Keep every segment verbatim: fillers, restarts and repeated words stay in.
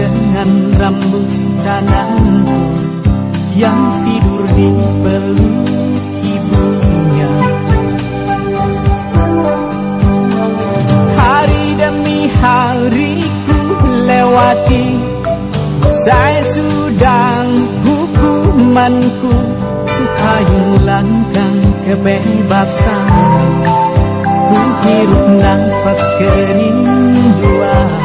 dengan rambut anakku yang tidur di peluk ibunya. Hari demi hari ku lewati, saya sudah hukumanku, ku payung langkah kebebasan, ku hirup nafas kerinduan.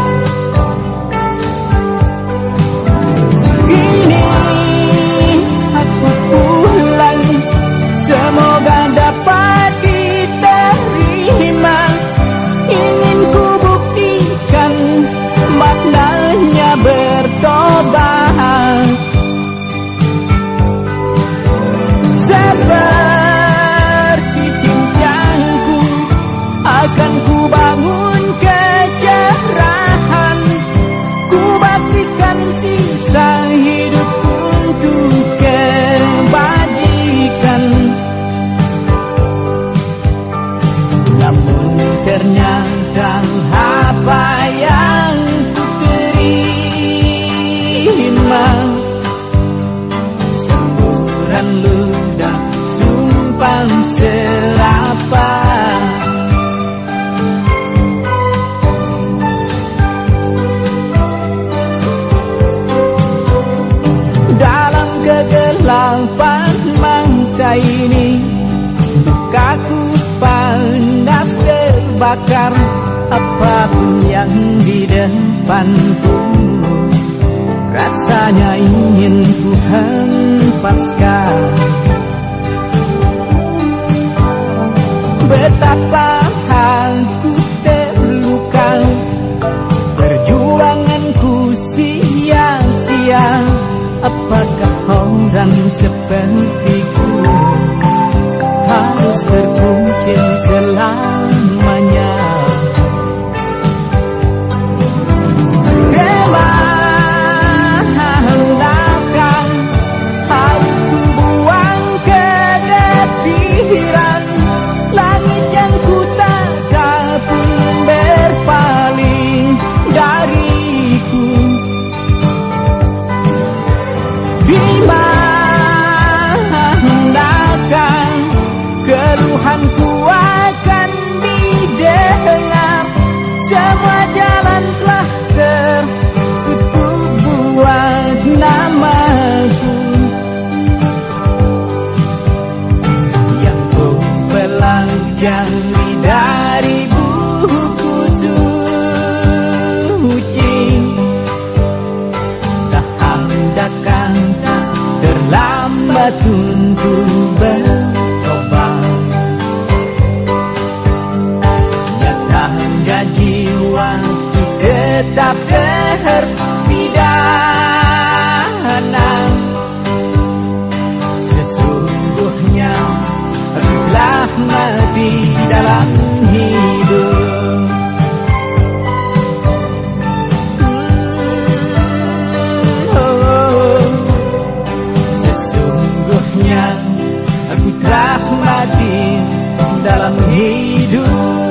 Kini aku pulang, semoga dapat diterima. Ingin ku buktikan maknanya bertobat. Seperti pimpinanku akan ku bangun kecerahan, ku baktikan sisa hidup untuk kebajikan. Namun ternyata apa yang ku terima, semburan ludah sumpah serapah. Dalam kegelapan mata ini, dukaku panas terbakar. Apapun yang di depanku, rasanya ingin ku hempaskan. Betapa aku terluka, perjuanganku sia-sia. Apakah orang sepertiku harus terkuncir selamanya? Kemanakah harus ku buang kegepiran? Langit yang ku tatap pun berpaling dariku. Di manakah keluhanku akan didengar? Semua jalan telah tertutup buat namaku. Yang ku pelajari dari buku suci, tak ada kata terlambat untuk bertobat. Nyata jiwa tetap terpidana. Sesungguhnya aku telah mati dalam hidup. Sesungguhnya aku telah mati dalam hidup.